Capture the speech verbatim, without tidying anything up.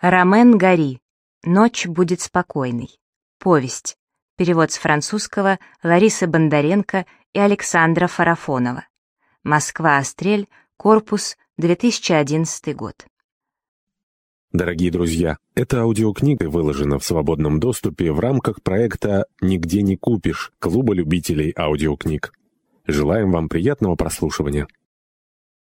Ромен Гори. «Ночь будет спокойной». Повесть. Перевод с французского Ларисы Бондаренко и Александра Фарафонова. Москва. Астрель. Корпус. две тысячи одиннадцатый год. Дорогие друзья, эта аудиокнига выложена в свободном доступе в рамках проекта «Нигде не купишь» Клуба любителей аудиокниг. Желаем вам приятного прослушивания.